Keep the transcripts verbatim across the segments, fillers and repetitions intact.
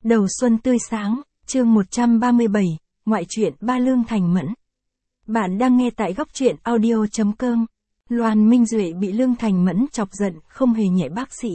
Đầu xuân tươi sáng, chương một trăm ba mươi bảy, ngoại truyện ba Lương Thành Mẫn. Bạn đang nghe tại góc truyện audio chấm com. Loan Minh Duệ bị Lương Thành Mẫn chọc giận, không hề nhẹ bác sĩ.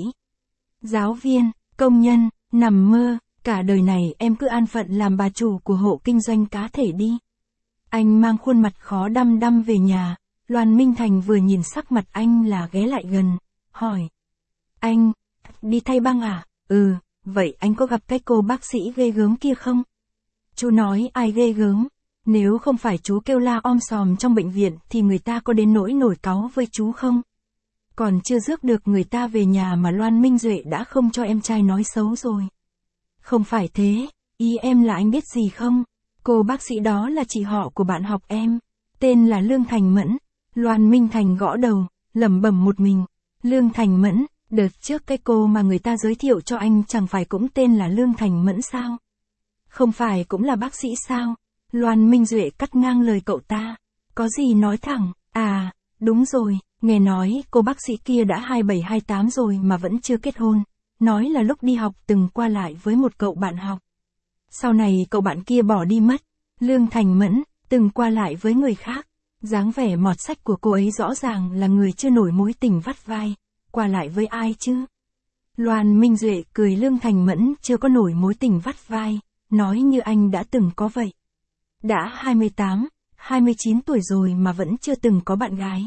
Giáo viên, công nhân, nằm mơ, cả đời này em cứ an phận làm bà chủ của hộ kinh doanh cá thể đi. Anh mang khuôn mặt khó đăm đăm về nhà, Loan Minh Thành vừa nhìn sắc mặt anh là ghé lại gần, hỏi. Anh, đi thay băng à? Ừ. Vậy anh có gặp cái cô bác sĩ ghê gớm kia không? Chú nói ai ghê gớm? Nếu không phải chú kêu la om sòm trong bệnh viện thì người ta có đến nỗi nổi cáu với chú không? Còn chưa rước được người ta về nhà mà Loan Minh Duệ đã không cho em trai nói xấu rồi. Không phải thế, ý em là anh biết gì không? Cô bác sĩ đó là chị họ của bạn học em, tên là Lương Thành Mẫn. Loan Minh Thành gõ đầu, lẩm bẩm một mình. Lương Thành Mẫn. Đợt trước cái cô mà người ta giới thiệu cho anh chẳng phải cũng tên là Lương Thành Mẫn sao? Không phải cũng là bác sĩ sao? Loan Minh Duệ cắt ngang lời cậu ta. Có gì nói thẳng, à, đúng rồi, nghe nói cô bác sĩ kia đã hai bảy hai tám rồi mà vẫn chưa kết hôn. Nói là lúc đi học từng qua lại với một cậu bạn học. Sau này cậu bạn kia bỏ đi mất. Lương Thành Mẫn, từng qua lại với người khác. Dáng vẻ mọt sách của cô ấy rõ ràng là người chưa nổi mối tình vắt vai. Qua lại với ai chứ? Loan Minh Duệ cười. Lương Thành Mẫn chưa có nổi mối tình vắt vai, nói như anh đã từng có vậy. Đã hai mươi tám, hai mươi chín tuổi rồi mà vẫn chưa từng có bạn gái.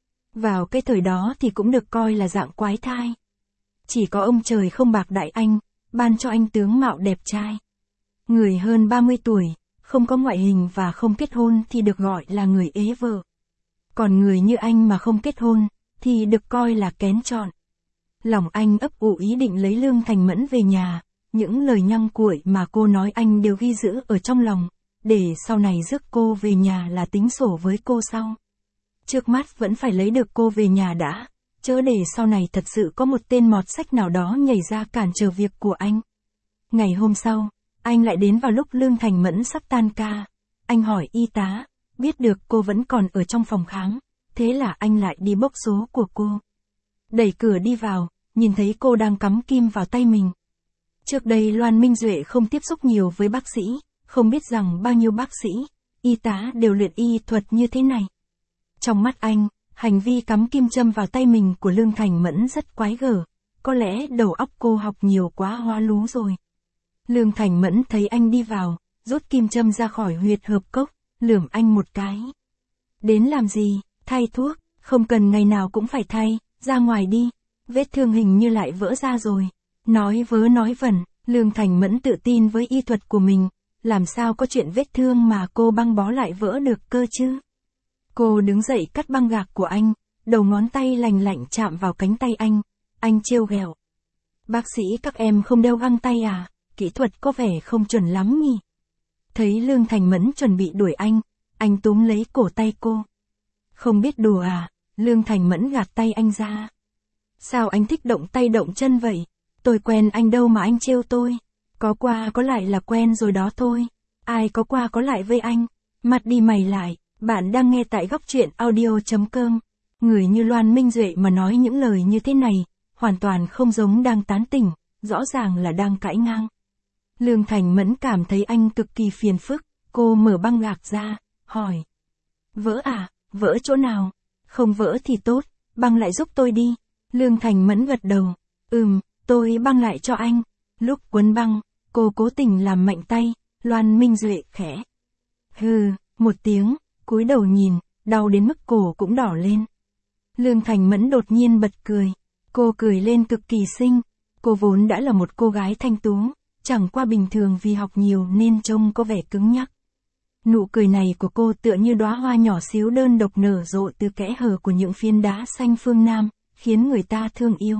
Vào cái thời đó thì cũng được coi là dạng quái thai. Chỉ có ông trời không bạc đại anh, ban cho anh tướng mạo đẹp trai. Người hơn ba mươi tuổi, không có ngoại hình và không kết hôn thì được gọi là người ế vợ. Còn người như anh mà không kết hôn, thì được coi là kén chọn. Lòng anh ấp ủ ý định lấy Lương Thành Mẫn về nhà, những lời nhăng cuội mà cô nói anh đều ghi giữ ở trong lòng, để sau này rước cô về nhà là tính sổ với cô sau. Trước mắt vẫn phải lấy được cô về nhà đã, chớ để sau này thật sự có một tên mọt sách nào đó nhảy ra cản trở việc của anh. Ngày hôm sau, anh lại đến vào lúc Lương Thành Mẫn sắp tan ca. Anh hỏi y tá, biết được cô vẫn còn ở trong phòng khám. Thế là anh lại đi bốc số của cô. Đẩy cửa đi vào, nhìn thấy cô đang cắm kim vào tay mình. Trước đây Loan Minh Duệ không tiếp xúc nhiều với bác sĩ, không biết rằng bao nhiêu bác sĩ, y tá đều luyện y thuật như thế này. Trong mắt anh, hành vi cắm kim châm vào tay mình của Lương Thành Mẫn rất quái gở, có lẽ đầu óc cô học nhiều quá hoa lú rồi. Lương Thành Mẫn thấy anh đi vào, rút kim châm ra khỏi huyệt hợp cốc, lườm anh một cái. Đến làm gì? Thay thuốc, không cần ngày nào cũng phải thay, ra ngoài đi, vết thương hình như lại vỡ ra rồi. Nói vớ nói vẩn, Lương Thành Mẫn tự tin với y thuật của mình, làm sao có chuyện vết thương mà cô băng bó lại vỡ được cơ chứ. Cô đứng dậy cắt băng gạc của anh, đầu ngón tay lành lạnh chạm vào cánh tay anh, anh trêu ghẹo. Bác sĩ các em không đeo găng tay à, kỹ thuật có vẻ không chuẩn lắm nhỉ. Thấy Lương Thành Mẫn chuẩn bị đuổi anh, anh túm lấy cổ tay cô. Không biết đùa à? Lương Thành Mẫn gạt tay anh ra. Sao anh thích động tay động chân vậy? Tôi quen anh đâu mà anh trêu tôi. Có qua có lại là quen rồi đó thôi. Ai có qua có lại với anh? Mặt đi mày lại. Bạn đang nghe tại góc truyện audio chấm com. Người như Loan Minh Duệ mà nói những lời như thế này, hoàn toàn không giống đang tán tỉnh, rõ ràng là đang cãi ngang. Lương Thành Mẫn cảm thấy anh cực kỳ phiền phức. Cô mở băng gạc ra, hỏi. Vỡ à? Vỡ chỗ nào? Không vỡ thì tốt, băng lại giúp tôi đi. Lương Thành Mẫn gật đầu. Ừm, tôi băng lại cho anh. Lúc quấn băng, cô cố tình làm mạnh tay. Loan Minh Duệ khẽ. Hừ, một tiếng, cúi đầu nhìn, đau đến mức cổ cũng đỏ lên. Lương Thành Mẫn đột nhiên bật cười. Cô cười lên cực kỳ xinh. Cô vốn đã là một cô gái thanh tú, chẳng qua bình thường vì học nhiều nên trông có vẻ cứng nhắc. Nụ cười này của cô tựa như đóa hoa nhỏ xíu đơn độc nở rộ từ kẽ hở của những phiến đá xanh phương Nam, khiến người ta thương yêu.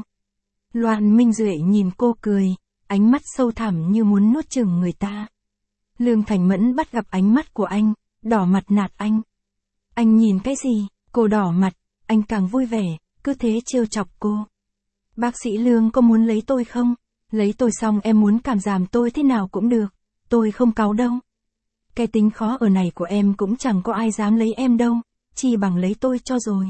Loan Minh Duệ nhìn cô cười, ánh mắt sâu thẳm như muốn nuốt chửng người ta. Lương Thành Mẫn bắt gặp ánh mắt của anh, đỏ mặt nạt anh. Anh nhìn cái gì? Cô đỏ mặt, anh càng vui vẻ, cứ thế trêu chọc cô. Bác sĩ Lương có muốn lấy tôi không? Lấy tôi xong em muốn cảm giảm tôi thế nào cũng được, tôi không cáu đâu. Cái tính khó ở này của em cũng chẳng có ai dám lấy em đâu, chi bằng lấy tôi cho rồi.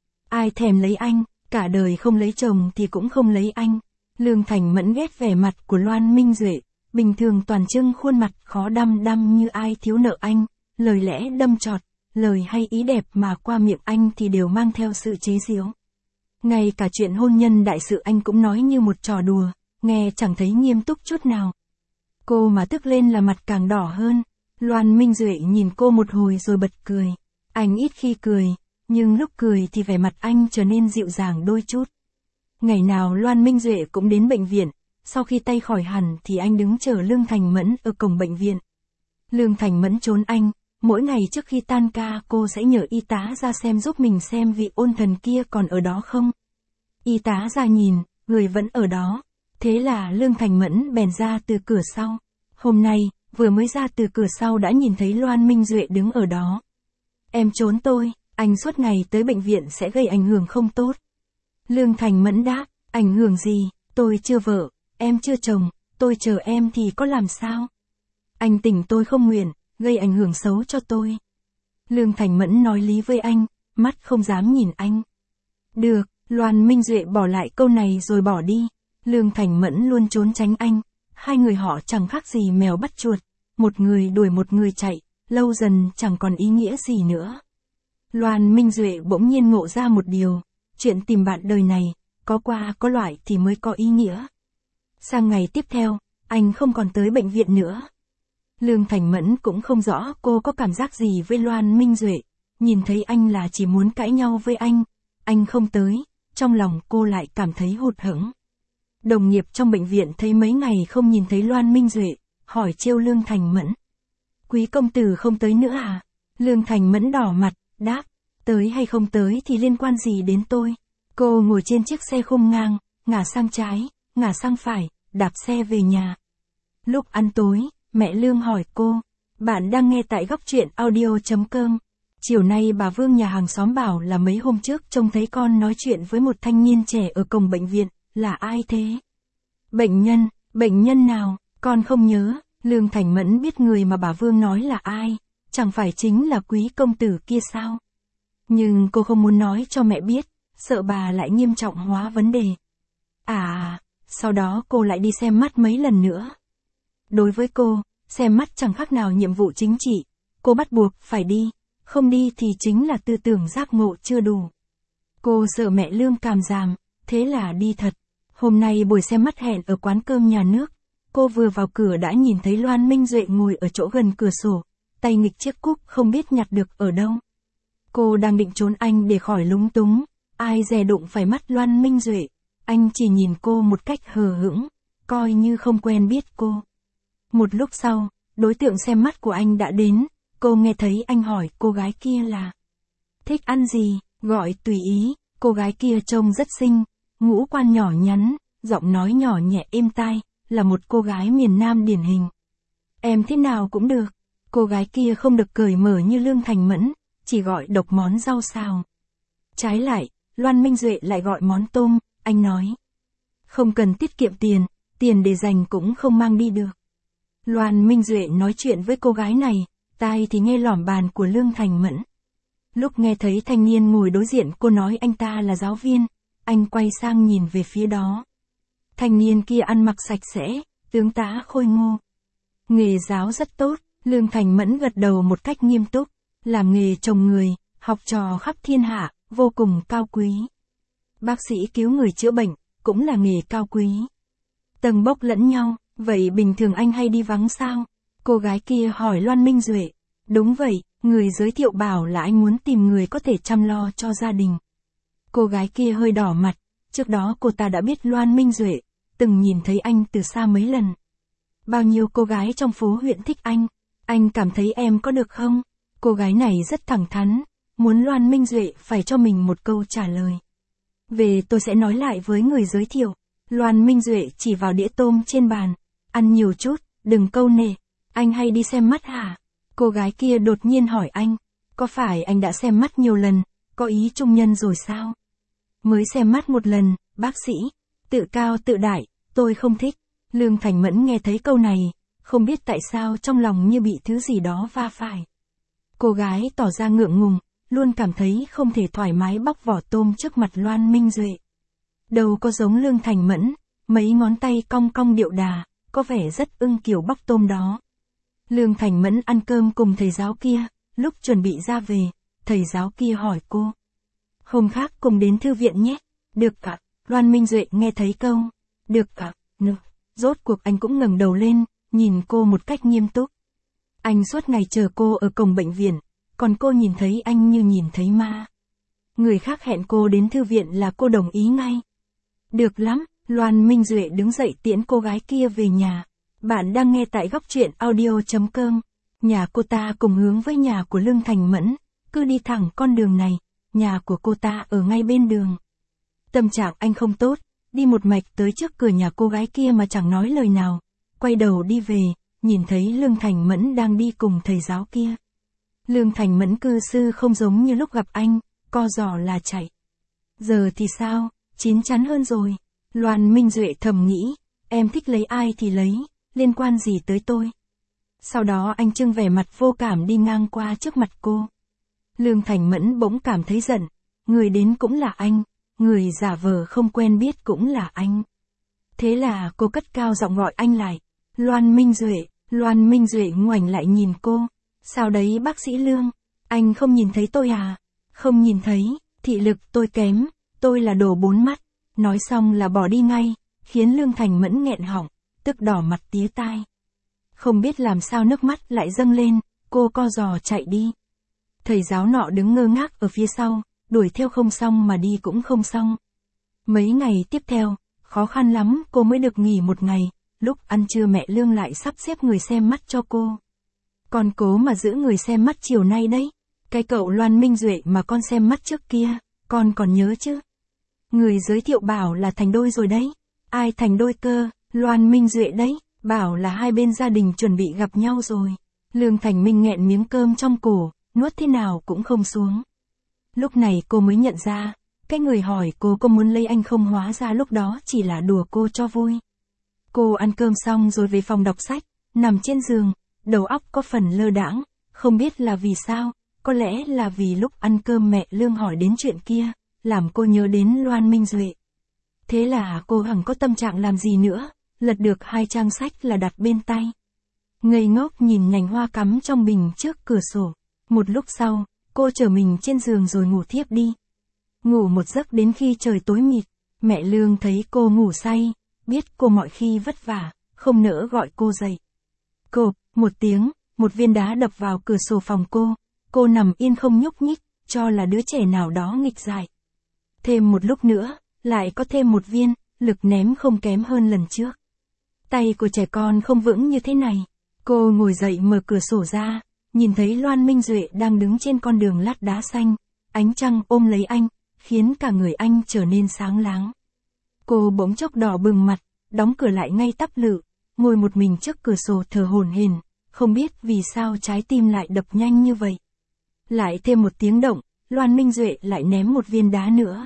Ai thèm lấy anh, cả đời không lấy chồng thì cũng không lấy anh. Lương Thành Mẫn ghét vẻ mặt của Loan Minh Duệ, bình thường toàn trưng khuôn mặt khó đăm đăm như ai thiếu nợ anh, lời lẽ đâm chọt, lời hay ý đẹp mà qua miệng anh thì đều mang theo sự chế giễu. Ngay cả chuyện hôn nhân đại sự anh cũng nói như một trò đùa, nghe chẳng thấy nghiêm túc chút nào. Cô mà tức lên là mặt càng đỏ hơn. Loan Minh Duệ nhìn cô một hồi rồi bật cười. Anh ít khi cười, nhưng lúc cười thì vẻ mặt anh trở nên dịu dàng đôi chút. Ngày nào Loan Minh Duệ cũng đến bệnh viện, sau khi tay khỏi hẳn thì anh đứng chờ Lương Thành Mẫn ở cổng bệnh viện. Lương Thành Mẫn trốn anh, mỗi ngày trước khi tan ca cô sẽ nhờ y tá ra xem giúp mình xem vị ôn thần kia còn ở đó không. Y tá ra nhìn, người vẫn ở đó. Thế là Lương Thành Mẫn bèn ra từ cửa sau. Hôm nay, vừa mới ra từ cửa sau đã nhìn thấy Loan Minh Duệ đứng ở đó. Em trốn tôi, anh suốt ngày tới bệnh viện sẽ gây ảnh hưởng không tốt. Lương Thành Mẫn đáp, ảnh hưởng gì, tôi chưa vợ, em chưa chồng, tôi chờ em thì có làm sao. Anh tình tôi không nguyện, gây ảnh hưởng xấu cho tôi. Lương Thành Mẫn nói lý với anh, mắt không dám nhìn anh. Được, Loan Minh Duệ bỏ lại câu này rồi bỏ đi. Lương Thành Mẫn luôn trốn tránh anh. Hai người họ chẳng khác gì mèo bắt chuột. Một người đuổi một người chạy, lâu dần chẳng còn ý nghĩa gì nữa. Loan Minh Duệ bỗng nhiên ngộ ra một điều. Chuyện tìm bạn đời này, có qua có loại thì mới có ý nghĩa. Sang ngày tiếp theo, anh không còn tới bệnh viện nữa. Lương Thành Mẫn cũng không rõ cô có cảm giác gì với Loan Minh Duệ. Nhìn thấy anh là chỉ muốn cãi nhau với anh. Anh không tới, trong lòng cô lại cảm thấy hụt hẫng. Đồng nghiệp trong bệnh viện thấy mấy ngày không nhìn thấy Loan Minh Duệ, hỏi trêu Lương Thành Mẫn. Quý công tử không tới nữa à? Lương Thành Mẫn đỏ mặt, đáp, tới hay không tới thì liên quan gì đến tôi. Cô ngồi trên chiếc xe khung ngang, ngả sang trái, ngả sang phải, đạp xe về nhà. Lúc ăn tối, mẹ Lương hỏi cô, bạn đang nghe tại góc truyện audio chấm com. Chiều nay bà Vương nhà hàng xóm bảo là mấy hôm trước trông thấy con nói chuyện với một thanh niên trẻ ở cổng bệnh viện, là ai thế? Bệnh nhân, bệnh nhân nào, con không nhớ. Lương Thành Mẫn biết người mà bà Vương nói là ai, chẳng phải chính là quý công tử kia sao? Nhưng cô không muốn nói cho mẹ biết, sợ bà lại nghiêm trọng hóa vấn đề. À, sau đó cô lại đi xem mắt mấy lần nữa. Đối với cô, xem mắt chẳng khác nào nhiệm vụ chính trị, cô bắt buộc phải đi, không đi thì chính là tư tưởng giác ngộ chưa đủ. Cô sợ mẹ Lương càm ràm, thế là đi thật. Hôm nay buổi xem mắt hẹn ở quán cơm nhà nước, cô vừa vào cửa đã nhìn thấy Loan Minh Duệ ngồi ở chỗ gần cửa sổ, tay nghịch chiếc cúp không biết nhặt được ở đâu. Cô đang định trốn anh để khỏi lúng túng, ai dè đụng phải mắt Loan Minh Duệ, anh chỉ nhìn cô một cách hờ hững, coi như không quen biết cô. Một lúc sau, đối tượng xem mắt của anh đã đến, cô nghe thấy anh hỏi cô gái kia là thích ăn gì, gọi tùy ý, cô gái kia trông rất xinh, ngũ quan nhỏ nhắn, giọng nói nhỏ nhẹ êm tai, là một cô gái miền Nam điển hình. Em thế nào cũng được, cô gái kia không được cởi mở như Lương Thành Mẫn, chỉ gọi độc món rau xào. Trái lại, Loan Minh Duệ lại gọi món tôm, anh nói. Không cần tiết kiệm tiền, tiền để dành cũng không mang đi được. Loan Minh Duệ nói chuyện với cô gái này, tai thì nghe lỏm bàn của Lương Thành Mẫn. Lúc nghe thấy thanh niên ngồi đối diện cô nói anh ta là giáo viên, anh quay sang nhìn về phía đó. Thanh niên kia ăn mặc sạch sẽ, tướng tá khôi ngô. Nghề giáo rất tốt, Lương Thành Mẫn gật đầu một cách nghiêm túc, làm nghề trồng người, học trò khắp thiên hạ, vô cùng cao quý. Bác sĩ cứu người chữa bệnh, cũng là nghề cao quý. Tầng bốc lẫn nhau, vậy bình thường anh hay đi vắng sao? Cô gái kia hỏi Loan Minh Duệ. Đúng vậy, người giới thiệu bảo là anh muốn tìm người có thể chăm lo cho gia đình. Cô gái kia hơi đỏ mặt, trước đó cô ta đã biết Loan Minh Duệ, từng nhìn thấy anh từ xa mấy lần. Bao nhiêu cô gái trong phố huyện thích anh, anh cảm thấy em có được không? Cô gái này rất thẳng thắn, muốn Loan Minh Duệ phải cho mình một câu trả lời. Về tôi sẽ nói lại với người giới thiệu. Loan Minh Duệ chỉ vào đĩa tôm trên bàn. Ăn nhiều chút, đừng câu nệ. Anh hay đi xem mắt hả? Cô gái kia đột nhiên hỏi anh. Có phải anh đã xem mắt nhiều lần, có ý trung nhân rồi sao? Mới xem mắt một lần, bác sĩ. Tự cao tự đại, tôi không thích. Lương Thành Mẫn nghe thấy câu này, không biết tại sao trong lòng như bị thứ gì đó va phải. Cô gái tỏ ra ngượng ngùng, luôn cảm thấy không thể thoải mái bóc vỏ tôm trước mặt Loan Minh Duệ. Đâu có giống Lương Thành Mẫn, mấy ngón tay cong cong điệu đà, có vẻ rất ưng kiểu bóc tôm đó. Lương Thành Mẫn ăn cơm cùng thầy giáo kia, lúc chuẩn bị ra về, thầy giáo kia hỏi cô. Hôm khác cùng đến thư viện nhé. Được ạ. Loan Minh Duệ nghe thấy câu. Được ạ. Được. Rốt cuộc anh cũng ngẩng đầu lên, nhìn cô một cách nghiêm túc. Anh suốt ngày chờ cô ở cổng bệnh viện, còn cô nhìn thấy anh như nhìn thấy ma. Người khác hẹn cô đến thư viện là cô đồng ý ngay. Được lắm, Loan Minh Duệ đứng dậy tiễn cô gái kia về nhà. Bạn đang nghe tại góc truyện audio chấm com. Nhà cô ta cùng hướng với nhà của Lương Thành Mẫn, cứ đi thẳng con đường này, nhà của cô ta ở ngay bên đường. Tâm trạng anh không tốt, đi một mạch tới trước cửa nhà cô gái kia mà chẳng nói lời nào, quay đầu đi về, nhìn thấy Lương Thành Mẫn đang đi cùng thầy giáo kia. Lương Thành Mẫn cư sư không giống như lúc gặp anh, co giò là chạy. Giờ thì sao, chín chắn hơn rồi. Loan Minh Duệ thầm nghĩ, em thích lấy ai thì lấy, liên quan gì tới tôi. Sau đó anh trưng vẻ mặt vô cảm đi ngang qua trước mặt cô. Lương Thành Mẫn bỗng cảm thấy giận, người đến cũng là anh, người giả vờ không quen biết cũng là anh. Thế là cô cất cao giọng gọi anh lại. Loan Minh Duệ, Loan Minh Duệ ngoảnh lại nhìn cô. Sao đấy bác sĩ Lương, anh không nhìn thấy tôi à? Không nhìn thấy, thị lực tôi kém, tôi là đồ bốn mắt. Nói xong là bỏ đi ngay, khiến Lương Thành Mẫn nghẹn họng, tức đỏ mặt tía tai. Không biết làm sao nước mắt lại dâng lên, cô co giò chạy đi. Thầy giáo nọ đứng ngơ ngác ở phía sau, đuổi theo không xong mà đi cũng không xong. Mấy ngày tiếp theo, khó khăn lắm cô mới được nghỉ một ngày, lúc ăn trưa mẹ Lương lại sắp xếp người xem mắt cho cô. Con cố mà giữ người xem mắt chiều nay đấy, cái cậu Loan Minh Duệ mà con xem mắt trước kia, con còn nhớ chứ? Người giới thiệu bảo là thành đôi rồi đấy. Ai thành đôi cơ? Loan Minh Duệ đấy, bảo là hai bên gia đình chuẩn bị gặp nhau rồi. Lương Thành Minh nghẹn miếng cơm trong cổ, nuốt thế nào cũng không xuống. Lúc này cô mới nhận ra, cái người hỏi cô có muốn lấy anh không hóa ra lúc đó chỉ là đùa cô cho vui. Cô ăn cơm xong rồi về phòng đọc sách, nằm trên giường, đầu óc có phần lơ đãng, không biết là vì sao, có lẽ là vì lúc ăn cơm mẹ Lương hỏi đến chuyện kia, làm cô nhớ đến Loan Minh Duệ. Thế là cô hằng có tâm trạng làm gì nữa, lật được hai trang sách là đặt bên tay. Ngây ngốc nhìn nhành hoa cắm trong bình trước cửa sổ. Một lúc sau, cô trở mình trên giường rồi ngủ thiếp đi. Ngủ một giấc đến khi trời tối mịt, mẹ Lương thấy cô ngủ say, biết cô mọi khi vất vả, không nỡ gọi cô dậy. Cộp, một tiếng, một viên đá đập vào cửa sổ phòng cô, cô nằm yên không nhúc nhích, cho là đứa trẻ nào đó nghịch dại. Thêm một lúc nữa, lại có thêm một viên, lực ném không kém hơn lần trước. Tay của trẻ con không vững như thế này. Cô ngồi dậy mở cửa sổ ra, nhìn thấy Loan Minh Duệ đang đứng trên con đường lát đá xanh, ánh trăng ôm lấy anh, khiến cả người anh trở nên sáng láng. Cô bỗng chốc đỏ bừng mặt, đóng cửa lại ngay tắp lự, ngồi một mình trước cửa sổ thở hổn hển, không biết vì sao trái tim lại đập nhanh như vậy. Lại thêm một tiếng động, Loan Minh Duệ lại ném một viên đá nữa.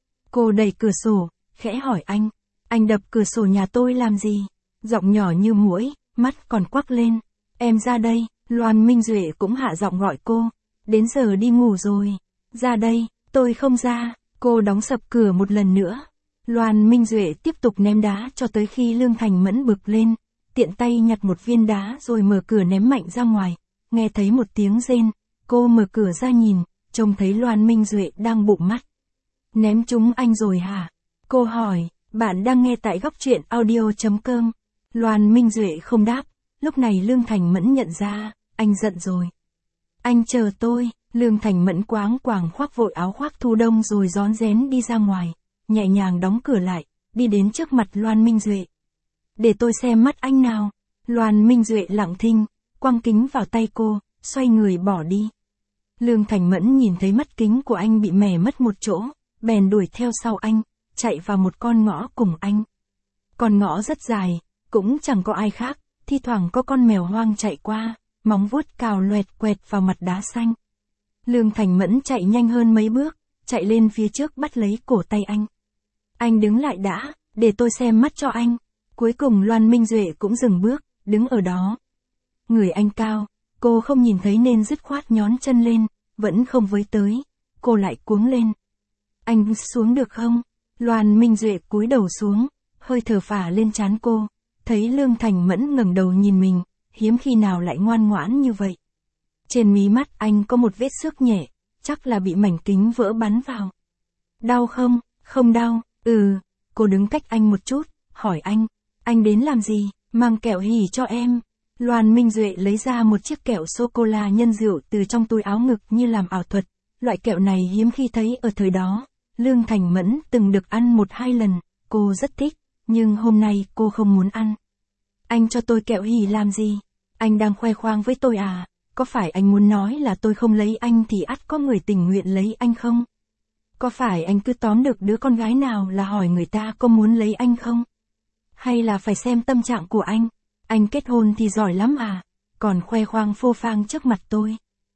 Cô đẩy cửa sổ, khẽ hỏi anh, anh đập cửa sổ nhà tôi làm gì? Giọng nhỏ như muỗi, mắt còn quắc lên. Em ra đây. Loan Minh Duệ cũng hạ giọng gọi cô. Đến giờ đi ngủ rồi. Ra đây. Tôi không ra. Cô đóng sập cửa một lần nữa. Loan Minh Duệ tiếp tục ném đá cho tới khi Lương Thành Mẫn bực lên, tiện tay nhặt một viên đá rồi mở cửa ném mạnh ra ngoài. Nghe thấy một tiếng rên, cô mở cửa ra nhìn, trông thấy Loan Minh Duệ đang bụng mắt. Ném chúng anh rồi hả? Cô hỏi. Bạn đang nghe tại góc truyện audio chấm com. Loan Minh Duệ không đáp. Lúc này Lương Thành Mẫn nhận ra, anh giận rồi. Anh chờ tôi. Lương Thành Mẫn quáng quàng khoác vội áo khoác thu đông rồi rón rén đi ra ngoài, nhẹ nhàng đóng cửa lại, đi đến trước mặt Loan Minh Duệ. Để tôi xem mắt anh nào. Loan Minh Duệ lặng thinh, quăng kính vào tay cô, xoay người bỏ đi. Lương Thành Mẫn nhìn thấy mắt kính của anh bị mẻ mất một chỗ, bèn đuổi theo sau anh, chạy vào một con ngõ cùng anh. Con ngõ rất dài, cũng chẳng có ai khác, thi thoảng có con mèo hoang chạy qua, móng vuốt cào loẹt quẹt vào mặt đá xanh. Lương Thành Mẫn chạy nhanh hơn mấy bước, chạy lên phía trước bắt lấy cổ tay anh. Anh đứng lại đã, để tôi xem mắt cho anh. Cuối cùng Loan Minh Duệ cũng dừng bước, đứng ở đó. Người anh cao, cô không nhìn thấy nên dứt khoát nhón chân lên, vẫn không với tới. Cô lại cuống lên. Anh xuống được không? Loan Minh Duệ cúi đầu xuống, hơi thở phả lên trán cô. thấy Lương Thành Mẫn ngẩng đầu nhìn mình, hiếm khi nào lại ngoan ngoãn như vậy. Trên mí mắt anh có một vết xước nhẹ, chắc là bị mảnh kính vỡ bắn vào. Đau không? Không đau, ừ. Cô đứng cách anh một chút, hỏi anh, anh đến làm gì? Mang kẹo hỉ cho em. Loan Minh Duệ lấy ra một chiếc kẹo sô-cô-la nhân rượu từ trong túi áo ngực như làm ảo thuật. Loại kẹo này hiếm khi thấy ở thời đó. Lương Thành Mẫn từng được ăn một hai lần, cô rất thích, nhưng hôm nay cô không muốn ăn. Anh cho tôi kẹo hỉ làm gì? Anh đang khoe khoang với tôi à? Có phải anh muốn nói là tôi không lấy anh thì ắt có người tình nguyện lấy anh không? Có phải anh cứ tóm được đứa con gái nào là hỏi người ta có muốn lấy anh không? Hay là phải xem tâm trạng của anh? Anh kết hôn thì giỏi lắm à? Còn khoe khoang phô phang trước mặt tôi.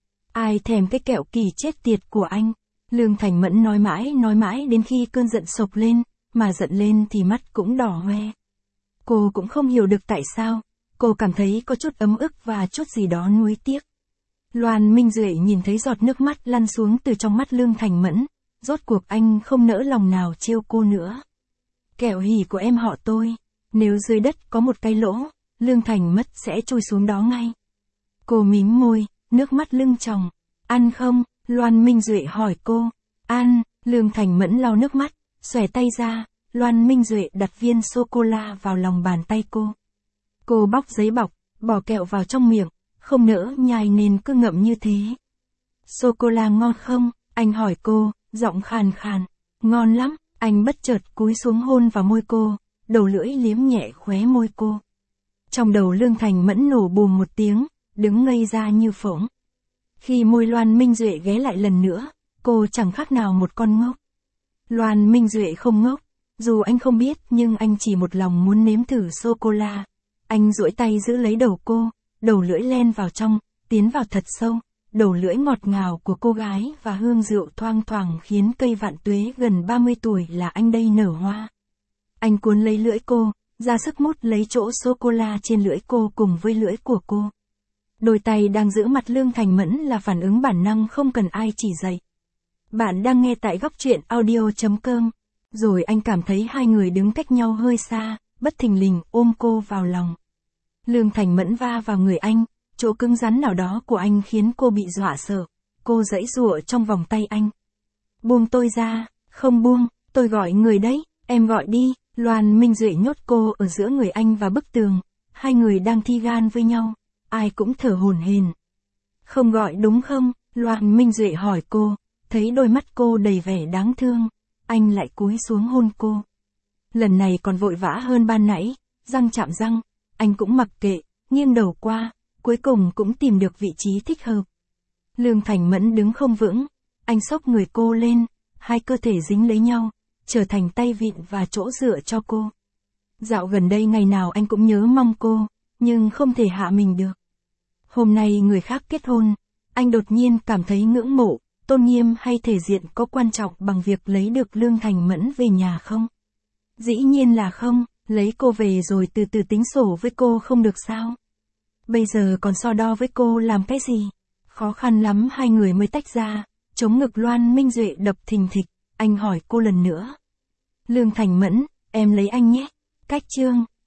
Ai thèm cái kẹo kỳ chết tiệt của anh? Lương Thành Mẫn nói mãi nói mãi đến khi cơn giận sộc lên, mà giận lên thì mắt cũng đỏ hoe. Cô cũng không hiểu được tại sao, cô cảm thấy có chút ấm ức và chút gì đó nuối tiếc. Loan Minh Duệ nhìn thấy giọt nước mắt lăn xuống từ trong mắt Lương Thành Mẫn, rốt cuộc anh không nỡ lòng nào trêu cô nữa. Kẹo hỉ của em họ tôi, nếu dưới đất có một cái lỗ, Lương Thành Mẫn sẽ chui xuống đó ngay. Cô mím môi, nước mắt lưng tròng. Ăn không? Loan Minh Duệ hỏi cô. Ăn. Lương Thành Mẫn lau nước mắt, xòe tay ra. Loan Minh Duệ đặt viên sô-cô-la vào lòng bàn tay cô. Cô bóc giấy bọc, bỏ kẹo vào trong miệng, không nỡ nhai nên cứ ngậm như thế. Sô-cô-la ngon không? Anh hỏi cô, giọng khàn khàn. Ngon lắm. Anh bất chợt cúi xuống hôn vào môi cô, đầu lưỡi liếm nhẹ khóe môi cô. Trong đầu Lương Thành Mẫn nổ bùm một tiếng, đứng ngây ra như phỗng. Khi môi Loan Minh Duệ ghé lại lần nữa, cô chẳng khác nào một con ngốc. Loan Minh Duệ không ngốc, dù anh không biết nhưng anh chỉ một lòng muốn nếm thử sô-cô-la. Anh duỗi tay giữ lấy đầu cô, đầu lưỡi len vào trong, tiến vào thật sâu. Đầu lưỡi ngọt ngào của cô gái và hương rượu thoang thoảng khiến cây vạn tuế gần ba mươi tuổi là anh đây nở hoa. Anh cuốn lấy lưỡi cô, ra sức mút lấy chỗ sô-cô-la trên lưỡi cô cùng với lưỡi của cô. Đôi tay đang giữ mặt Lương Thành Mẫn là phản ứng bản năng không cần ai chỉ dạy. Bạn đang nghe tại góc truyện audio chấm com. Rồi anh cảm thấy hai người đứng cách nhau hơi xa, bất thình lình ôm cô vào lòng. Lương Thành Mẫn va vào người anh, chỗ cứng rắn nào đó của anh khiến cô bị dọa sợ. Cô giãy giụa trong vòng tay anh. Buông tôi ra, không buông, tôi gọi người đấy, em gọi đi. Loan Minh Duệ nhốt cô ở giữa người anh và bức tường. Hai người đang thi gan với nhau, ai cũng thở hổn hển. Không gọi đúng không? Loan Minh Duệ hỏi cô, thấy đôi mắt cô đầy vẻ đáng thương, anh lại cúi xuống hôn cô. Lần này còn vội vã hơn ban nãy, răng chạm răng, anh cũng mặc kệ, nghiêng đầu qua, cuối cùng cũng tìm được vị trí thích hợp. Lương Thành Mẫn đứng không vững, anh xốc người cô lên, hai cơ thể dính lấy nhau, trở thành tay vịn và chỗ dựa cho cô. Dạo gần đây ngày nào anh cũng nhớ mong cô, nhưng không thể hạ mình được. Hôm nay người khác kết hôn, anh đột nhiên cảm thấy ngưỡng mộ, tôn nghiêm hay thể diện có quan trọng bằng việc lấy được Lương Thành Mẫn về nhà không? Dĩ nhiên là không, lấy cô về rồi từ từ tính sổ với cô không được sao? Bây giờ còn so đo với cô làm cái gì? Khó khăn lắm hai người mới tách ra, chống ngực Loan Minh Duệ đập thình thịch, anh hỏi cô lần nữa. Lương Thành Mẫn, em lấy anh nhé. Cách chương